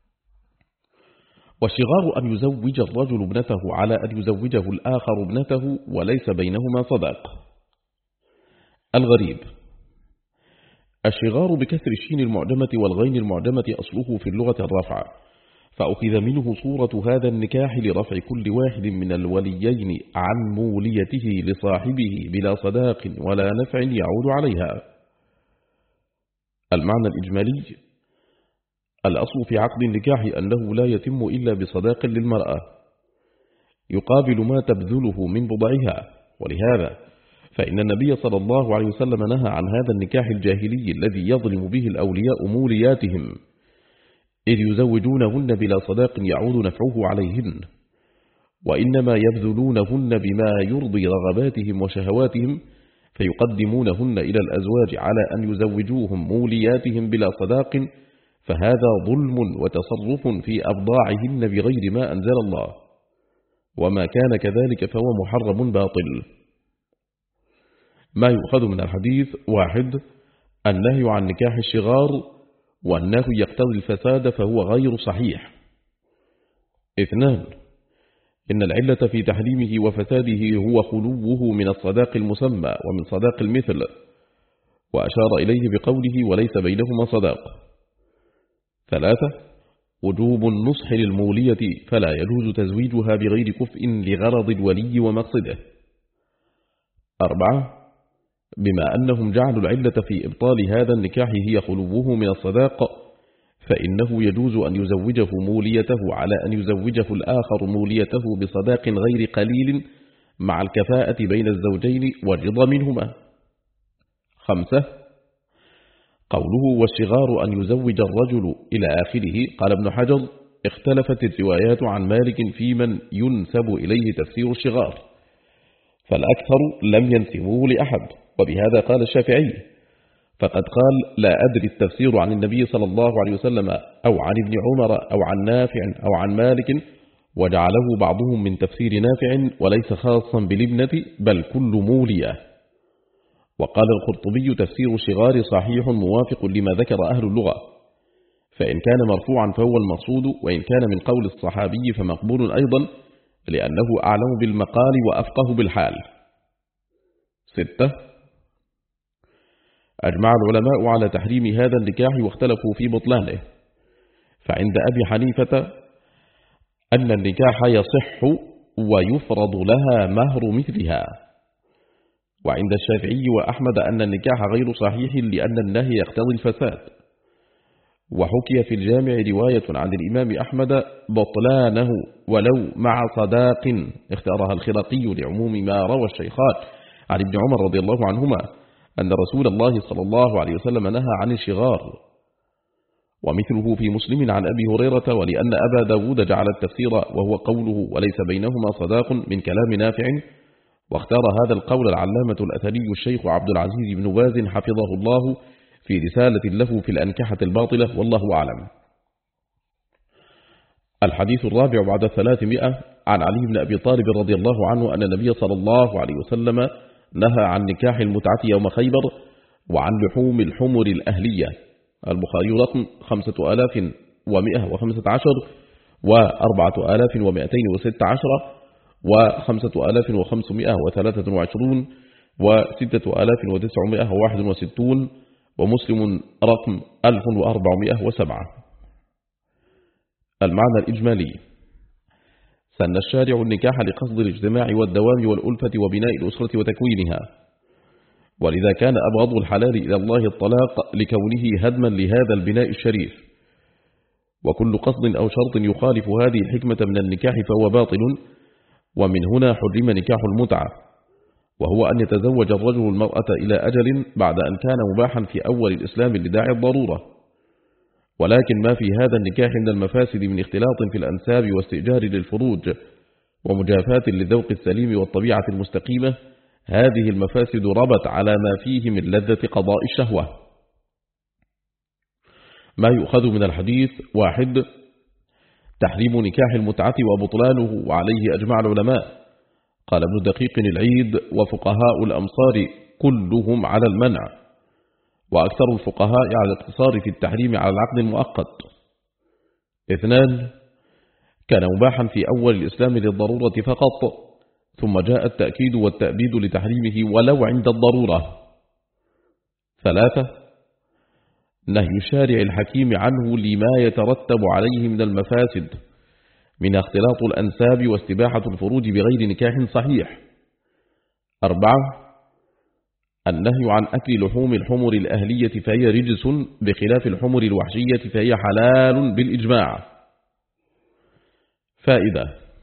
والشغار أن يزوج الرجل ابنته على أن يزوجه الآخر ابنته وليس بينهما صداق. الغريب: الشغار بكسر الشين المعجمة والغين المعجمة أصله في اللغة الرفع، فأخذ منه صورة هذا النكاح لرفع كل واحد من الوليين عن موليته لصاحبه بلا صداق ولا نفع يعود عليها. المعنى الإجمالي: الأصل في عقد النكاح أنه لا يتم إلا بصداق للمرأة يقابل ما تبذله من بضعها، ولهذا فإن النبي صلى الله عليه وسلم نهى عن هذا النكاح الجاهلي الذي يظلم به الأولياء مولياتهم، إذ يزوجونهن بلا صداق يعود نفعه عليهن، وإنما يبذلونهن بما يرضي رغباتهم وشهواتهم، فيقدمونهن إلى الأزواج على أن يزوجوهم مولياتهم بلا صداق، فهذا ظلم وتصرف في أبضاعهن بغير ما أنزل الله، وما كان كذلك فهو محرم باطل. ما يؤخذ من الحديث: واحد، النهي عن نكاح الشغار، والنهي يقتضي الفساد فهو غير صحيح. اثنان، إن العلة في تحريمه وفساده هو خلوه من الصداق المسمى ومن صداق المثل، وأشار إليه بقوله: وليس بينهما صداق. ثلاثة، وجوب النصح للمولية، فلا يجوز تزويجها بغير كفء لغرض الولي ومقصده. أربعة، بما أنهم جعلوا العلة في إبطال هذا النكاح هي خلوه من الصداق، فإنه يجوز أن يزوجه موليته على أن يزوجه الآخر موليته بصداق غير قليل مع الكفاءة بين الزوجين والرضا منهما. خمسة، قوله: والشغار أن يزوج الرجل إلى آخره. قال ابن حجر: اختلفت الروايات عن مالك في من ينسب إليه تفسير الشغار، فالأكثر لم ينسبوه لأحد، وبهذا قال الشافعي، فقد قال: لا أدري التفسير عن النبي صلى الله عليه وسلم أو عن ابن عمر أو عن نافع أو عن مالك، وجعله بعضهم من تفسير نافع وليس خاصا بالابنة بل كل مولية. وقال القرطبي: تفسير الشغار صحيح موافق لما ذكر أهل اللغة، فإن كان مرفوعا فهو المقصود، وإن كان من قول الصحابي فمقبول أيضا، لأنه أعلم بالمقال وأفقه بالحال. ستة، أجمع العلماء على تحريم هذا النكاح واختلفوا في بطلانه، فعند أبي حنيفة أن النكاح يصح ويفرض لها مهر مثلها، وعند الشافعي وأحمد أن النكاح غير صحيح لأن النهي يقتضي الفساد. وحكي في الجامع رواية عن الإمام أحمد بطلانه ولو مع صداق اختارها الخرقي لعموم ما روى الشيخان عن ابن عمر رضي الله عنهما أن رسول الله صلى الله عليه وسلم نهى عن الشغار. ومثله في مسلم عن أبي هريرة، ولأن أبا داود جعل التفسير وهو قوله وليس بينهما صداق من كلام نافع، واختار هذا القول العلامة الأثري الشيخ عبد العزيز بن باز حفظه الله في رسالة له في الأنكحة الباطلة، والله أعلم. الحديث الرابع بعد الثلاثمائة عن علي بن أبي طالب رضي الله عنه أن النبي صلى الله عليه وسلم نهى عن نكاح المتعة يوم خيبر وعن لحوم الحمر الأهلية. البخاري رقم خمسة آلاف ومئة وخمسة عشر وأربعة آلاف ومئتين وست عشر وخمسة آلاف وخمسمائة وثلاثة وعشرون وستة آلاف وتسعمائة وواحد وستون، ومسلم رقم ألف وأربعمائة وسبعة. المعنى الإجمالي: سن الشارع النكاح لقصد الاجتماع والدوام والألفة وبناء الأسرة وتكوينها، ولذا كان أبغض الحلال إلى الله الطلاق لكونه هدما لهذا البناء الشريف. وكل قصد أو شرط يخالف هذه الحكمة من النكاح فهو باطل، ومن هنا حرم نكاح المتعة، وهو أن يتزوج الرجل المرأة إلى أجل بعد أن كان مباحا في أول الإسلام لداعي الضرورة. ولكن ما في هذا النكاح من المفاسد من اختلاط في الأنساب واستئجار للفروج ومجافاة للذوق السليم والطبيعة المستقيمة، هذه المفاسد ربت على ما فيه من لذة قضاء الشهوة. ما يؤخذ من الحديث: واحد، تحريم نكاح المتعة وبطلانه، وعليه أجمع العلماء. قال ابن دقيق العيد وفقهاء الأمصار كلهم على المنع، وأكثر الفقهاء على الاقتصار في التحريم على العقد المؤقت. اثنان، كان مباحا في أول الإسلام للضرورة فقط، ثم جاء التأكيد والتأبيد لتحريمه ولو عند الضرورة. ثلاثة، نهي الشارع الحكيم عنه لما يترتب عليه من المفاسد، من اختلاط الأنساب واستباحة الفروج بغير نكاح صحيح. أربعة، النهي عن أكل لحوم الحمر الأهلية فهي رجس بخلاف الحمر الوحشية فهي حلال بالإجماع. فائدة: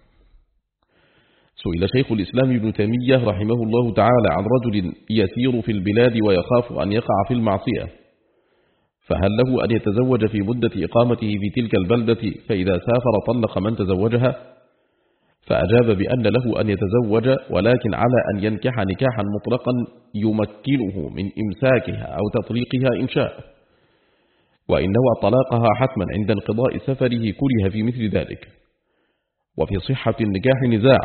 سئل شيخ الإسلام ابن تيمية رحمه الله تعالى عن رجل يسير في البلاد ويخاف أن يقع في المعصية، فهل له أن يتزوج في مدة إقامته في تلك البلدة فإذا سافر طلق من تزوجها؟ فأجاب بأن له أن يتزوج، ولكن على أن ينكح نكاحا مطلقا يمكنه من إمساكها أو تطليقها إن شاء، وإن نوى طلاقها حتما عند انقضاء سفره كره في مثل ذلك. وفي صحة النكاح نزاع.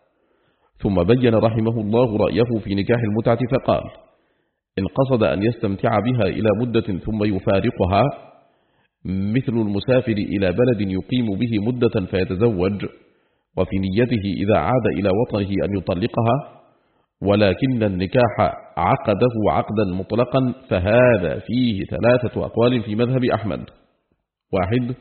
ثم بين رحمه الله رأيه في نكاح المتعة فقال: إن قصد أن يستمتع بها إلى مدة ثم يفارقها، مثل المسافر إلى بلد يقيم به مدة فيتزوج، وفي نيته إذا عاد إلى وطنه أن يطلقها، ولكن النكاح عقده عقدا مطلقا، فهذا فيه ثلاثة أقوال في مذهب أحمد. واحد،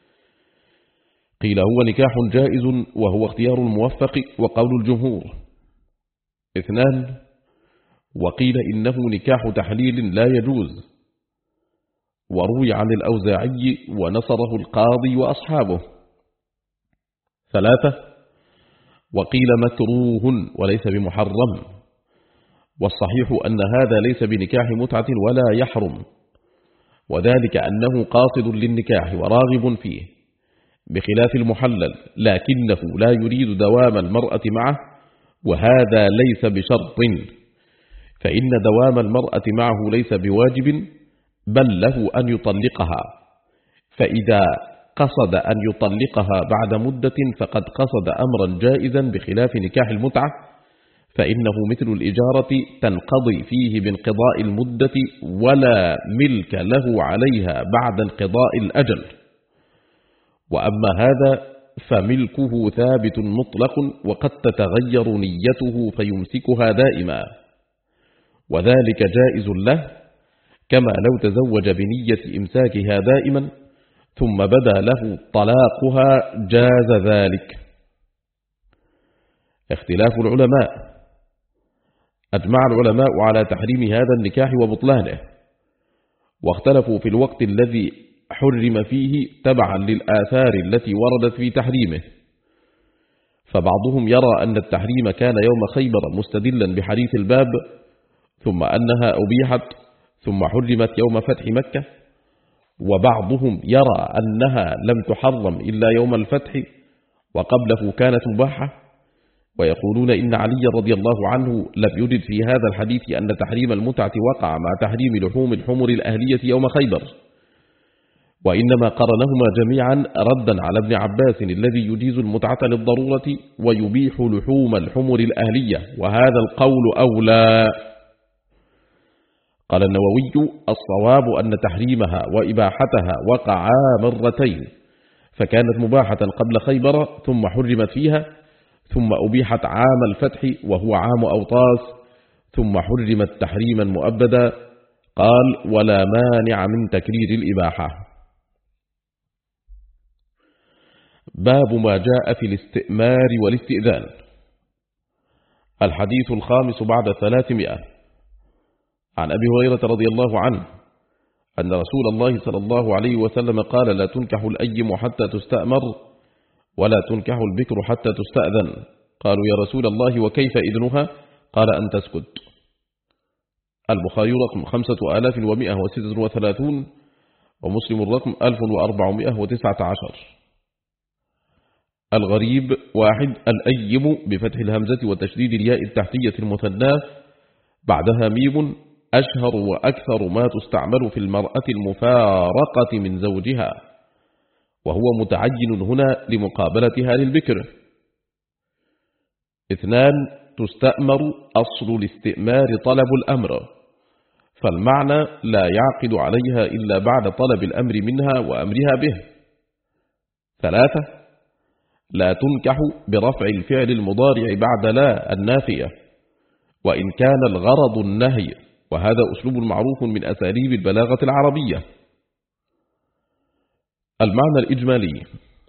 قيل هو نكاح جائز وهو اختيار الموفق وقول الجمهور. اثنان، وقيل إنه نكاح تحليل لا يجوز، وروي عن الأوزاعي ونصره القاضي وأصحابه. ثلاثة، وقيل مكروه وليس بمحرم، والصحيح أن هذا ليس بنكاح متعة ولا يحرم، وذلك أنه قاصد للنكاح وراغب فيه بخلاف المحلل، لكنه لا يريد دوام المرأة معه، وهذا ليس بشرط، فإن دوام المرأة معه ليس بواجب، بل له أن يطلقها، فإذا قصد أن يطلقها بعد مدة فقد قصد أمرا جائزا بخلاف نكاح المتعة، فإنه مثل الإجارة تنقضي فيه بانقضاء المدة ولا ملك له عليها بعد انقضاء الأجل. وأما هذا فملكه ثابت مطلق، وقد تتغير نيته فيمسكها دائما، وذلك جائز له، كما لو تزوج بنية إمساكها دائما، ثم بدا له طلاقها جاز ذلك. اختلاف العلماء. أجمع العلماء على تحريم هذا النكاح وبطلانه، واختلفوا في الوقت الذي حرم فيه تبعا للآثار التي وردت في تحريمه. فبعضهم يرى أن التحريم كان يوم خيبر مستدلا بحديث الباب، ثم أنها أبيحت ثم حرمت يوم فتح مكة، وبعضهم يرى أنها لم تحرم إلا يوم الفتح وقبله كانت مباحة، ويقولون إن علي رضي الله عنه لم يجد في هذا الحديث أن تحريم المتعة وقع مع تحريم لحوم الحمر الأهلية يوم خيبر، وإنما قرنهما جميعا ردا على ابن عباس الذي يجيز المتعة للضرورة ويبيح لحوم الحمر الأهلية، وهذا القول أولى. قال النووي: الصواب أن تحريمها وإباحتها وقعا مرتين، فكانت مباحة قبل خيبر ثم حرمت فيها، ثم أبيحت عام الفتح وهو عام أوطاس، ثم حرمت تحريما مؤبدا. قال: ولا مانع من تكرير الإباحة. باب ما جاء في الاستئمار والاستئذان. الحديث الخامس بعد الثلاثمائة. عن أبي هريرة رضي الله عنه أن رسول الله صلى الله عليه وسلم قال: لا تنكح الأيم حتى تستأمر، ولا تنكح البكر حتى تستأذن. قالوا: يا رسول الله وكيف إذنها؟ قال: أن تسكت. البخاري رقم خمسة آلاف ومئة وستة وثلاثون، ومسلم الرقم ألف وأربعمائة وتسعة عشر. الغريب: واحد، الأيم بفتح الهمزة وتشديد الياء التحتية المثناة بعدها ميم، أشهر وأكثر ما تستعمل في المرأة المفارقة من زوجها، وهو متعين هنا لمقابلتها للبكر. اثنان، تستأمر أصل الاستئمار طلب الأمر، فالمعنى لا يعقد عليها إلا بعد طلب الأمر منها وأمرها به. ثلاثة، لا تنكح برفع الفعل المضارع بعد لا النافية، وإن كان الغرض النهي، وهذا أسلوب معروف من أساليب البلاغة العربية. المعنى الإجمالي: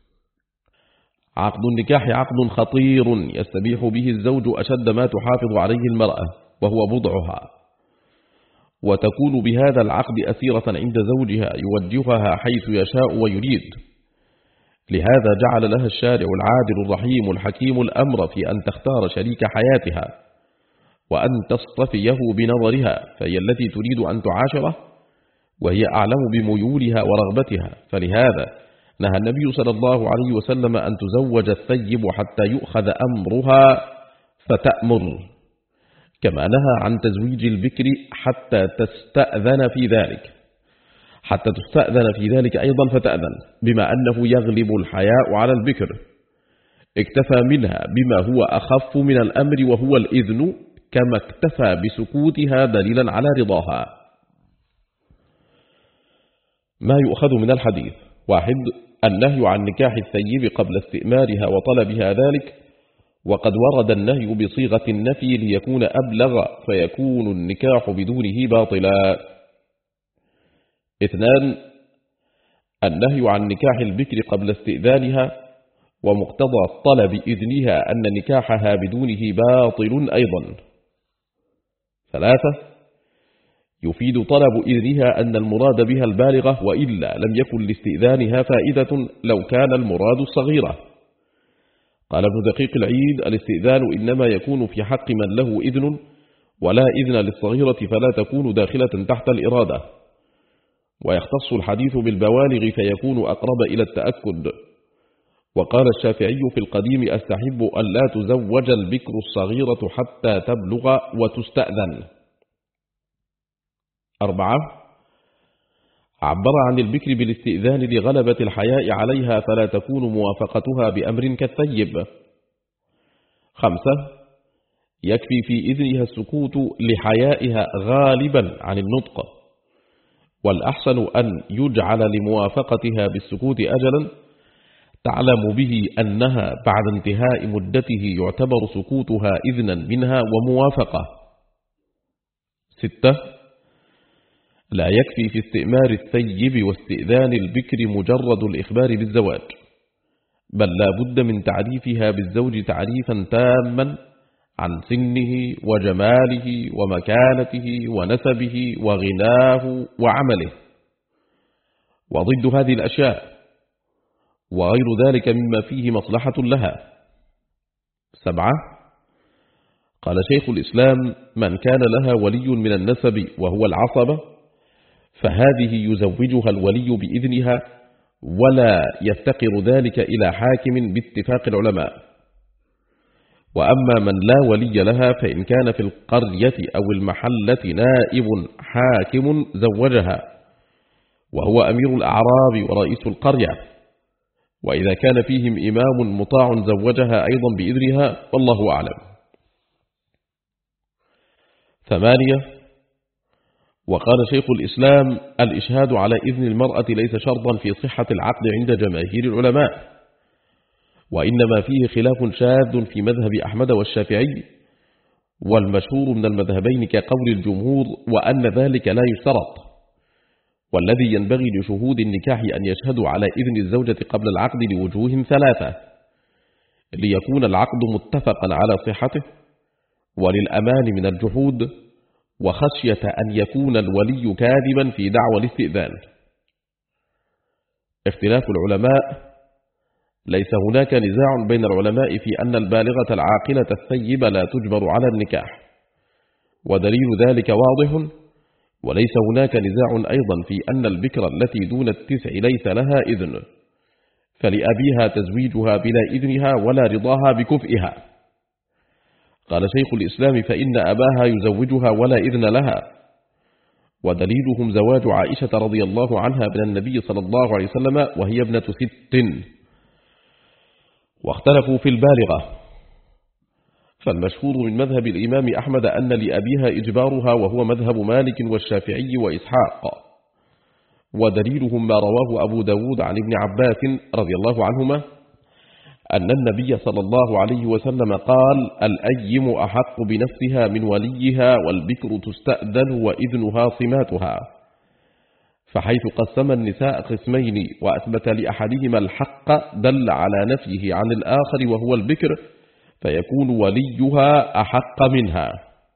عقد النكاح عقد خطير يستبيح به الزوج أشد ما تحافظ عليه المرأة، وهو بضعها، وتكون بهذا العقد أسيرة عند زوجها يوجهها حيث يشاء ويريد. لهذا جعل لها الشارع العادل الرحيم الحكيم الأمر في أن تختار شريك حياتها، وأن تصطفيه بنظرها، فهي التي تريد أن تعاشره، وهي أعلم بميولها ورغبتها. فلهذا نهى النبي صلى الله عليه وسلم أن تزوج الثيب حتى يؤخذ أمرها فتأمر، كما نهى عن تزويج البكر حتى تستأذن في ذلك حتى تستأذن في ذلك أيضا فتأذن، بما أنه يغلب الحياء على البكر. اكتفى منها بما هو أخف من الأمر وهو الإذن، كما اكتفى بسكوتها دليلا على رضاها. ما يؤخذ من الحديث: واحد، النهي عن نكاح الثيب قبل استئمارها وطلبها ذلك، وقد ورد النهي بصيغة النفي ليكون أبلغ، فيكون النكاح بدونه باطلا. اثنان، النهي عن نكاح البكر قبل استئذانها، ومقتضى طلب إذنها أن نكاحها بدونه باطل أيضا. ثلاثة، يفيد طلب إذنها أن المراد بها البالغة، وإلا لم يكن لاستئذانها فائدة لو كان المراد الصغيرة. قال ابن دقيق العيد: الاستئذان إنما يكون في حق من له إذن، ولا إذن للصغيرة فلا تكون داخلة تحت الإرادة. ويختص الحديث بالبوالغ فيكون أقرب إلى التأكد. وقال الشافعي في القديم: أستحب أن لا تزوج البكر الصغيرة حتى تبلغ وتستأذن. أربعة، عبر عن البكر بالاستئذان لغلبة الحياء عليها، فلا تكون موافقتها بأمر كالثيب. خمسة، يكفي في إذنها السكوت لحيائها غالبا عن النطق، والأحسن أن يجعل لموافقتها بالسكوت أجلا تعلم به أنها بعد انتهاء مدته يعتبر سكوتها إذنا منها وموافقة. ستة، لا يكفي في استئمار الثيب واستئذان البكر مجرد الإخبار بالزواج، بل لا بد من تعريفها بالزوج تعريفا تاما عن سنه وجماله ومكانته ونسبه وغناه وعمله وضد هذه الأشياء وغير ذلك مما فيه مصلحة لها. سبعة. قال شيخ الإسلام: من كان لها ولي من النسب وهو العصبة فهذه يزوجها الولي بإذنها، ولا يفتقر ذلك إلى حاكم باتفاق العلماء. وأما من لا ولي لها فإن كان في القرية أو المحلة نائب حاكم زوجها، وهو أمير الأعراب ورئيس القرية، وإذا كان فيهم إمام مطاع زوجها أيضا بإذنها، والله أعلم. ثمانية. وقال شيخ الإسلام: الإشهاد على إذن المرأة ليس شرطا في صحة العقد عند جماهير العلماء، وإنما فيه خلاف شاذ في مذهب أحمد والشافعي، والمشهور من المذهبين كقول الجمهور وأن ذلك لا يشترط. والذي ينبغي لشهود النكاح أن يشهدوا على إذن الزوجة قبل العقد لوجوه ثلاثة: ليكون العقد متفقا على صحته، وللأمان من الجحود، وخشية أن يكون الولي كاذبا في دعوى الاستئذان. اختلاف العلماء: ليس هناك نزاع بين العلماء في أن البالغة العاقلة الثيب لا تجبر على النكاح، ودليل ذلك واضح. وليس هناك نزاع أيضا في أن البكر التي دون التسع ليس لها إذن، فلأبيها تزويجها بلا إذنها ولا رضاها بكفئها. قال شيخ الإسلام: فإن أباها يزوجها ولا إذن لها، ودليلهم زواج عائشة رضي الله عنها من النبي صلى الله عليه وسلم وهي ابنة ست. واختلفوا في البالغة، فالمشهور من مذهب الإمام أحمد أن لأبيها إجبارها، وهو مذهب مالك والشافعي وإسحاق، ودليلهم ما رواه أبو داود عن ابن عباس رضي الله عنهما أن النبي صلى الله عليه وسلم قال: الأيم أحق بنفسها من وليها، والبكر تستأذن وإذنها صماتها. فحيث قسم النساء قسمين وأثبت لأحدهما الحق دل على نفيه عن الآخر وهو البكر، فيكون وليها أحق منها.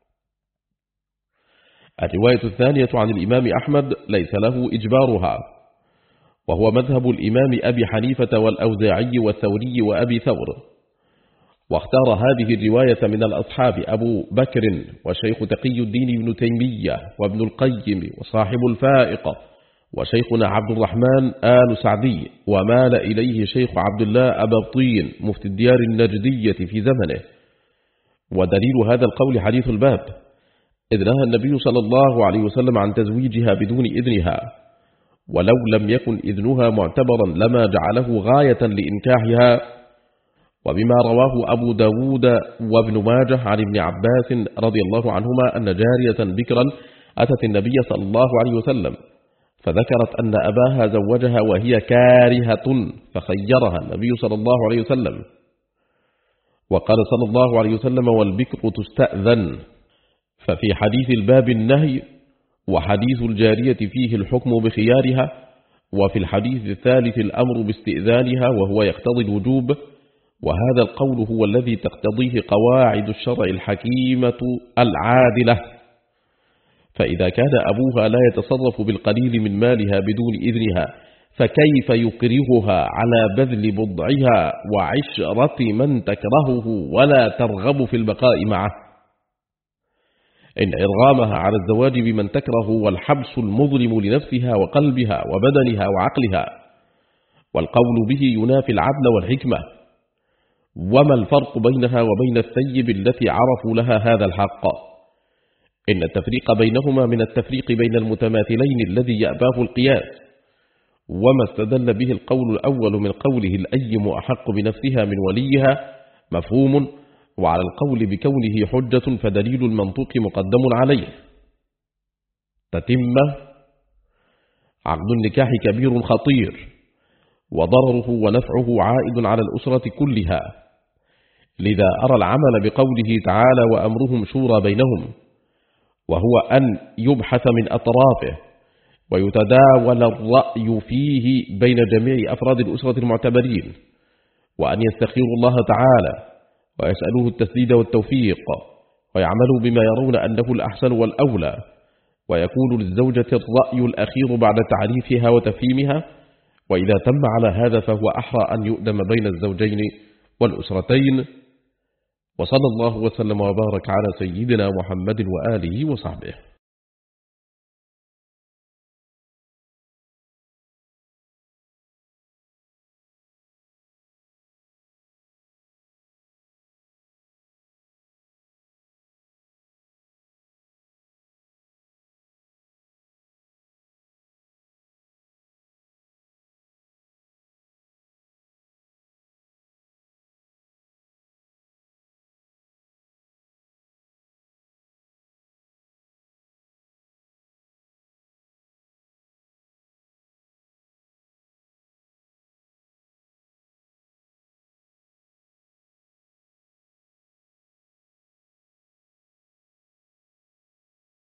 الرواية الثانية عن الإمام أحمد: ليس له إجبارها، وهو مذهب الإمام أبي حنيفة والأوزاعي والثوري وأبي ثور. واختار هذه الرواية من الأصحاب أبو بكر وشيخ تقي الدين ابن تيمية وابن القيم وصاحب الفائق وشيخنا عبد الرحمن آل سعدي، ومال إليه شيخ عبد الله أبطين مفتي الديار النجدية في زمنه. ودليل هذا القول حديث الباب، إذ نهى النبي صلى الله عليه وسلم عن تزويجها بدون إذنها، ولو لم يكن إذنها معتبرا لما جعله غاية لإنكاحها. وبما رواه أبو داود وابن ماجه عن ابن عباس رضي الله عنهما أن جارية بكرا أتت النبي صلى الله عليه وسلم فذكرت أن أباها زوجها وهي كارهة، فخيرها النبي صلى الله عليه وسلم. وقال صلى الله عليه وسلم: والبكر تستأذن. ففي حديث الباب النهي، وحديث الجارية فيه الحكم بخيارها، وفي الحديث الثالث الأمر باستئذانها وهو يقتضي الوجوب. وهذا القول هو الذي تقتضيه قواعد الشرع الحكيمة العادلة. فإذا كان أبوها لا يتصرف بالقليل من مالها بدون إذنها، فكيف يكرهها على بذل بضعها وعشرة من تكرهه ولا ترغب في البقاء معه؟ إن إرغامها على الزواج بمن تكره والحبس المظلم لنفسها وقلبها وبدنها وعقلها، والقول به ينافي العدل والحكمة. وما الفرق بينها وبين الثيب التي عرفوا لها هذا الحق؟ إن التفريق بينهما من التفريق بين المتماثلين الذي يأباه القياس. وما استدل به القول الأول من قوله الأيم أحق بنفسها من وليها مفهوم، وعلى القول بكونه حجة فدليل المنطوق مقدم عليه. تتمة: عقد النكاح كبير خطير، وضرره ونفعه عائد على الأسرة كلها، لذا أرى العمل بقوله تعالى: وأمرهم شورى بينهم، وهو أن يبحث من أطرافه ويتداول الرأي فيه بين جميع أفراد الأسرة المعتبرين، وأن يستخيروا الله تعالى ويسألوه التسديد والتوفيق، ويعملوا بما يرون أنه الأحسن والأولى، ويكون للزوجة الرأي الأخير بعد تعريفها وتفهيمها، وإذا تم على هذا فهو أحرى أن يؤدم بين الزوجين والأسرتين. وصلى الله وسلم وبارك على سيدنا محمد وآله وصحبه.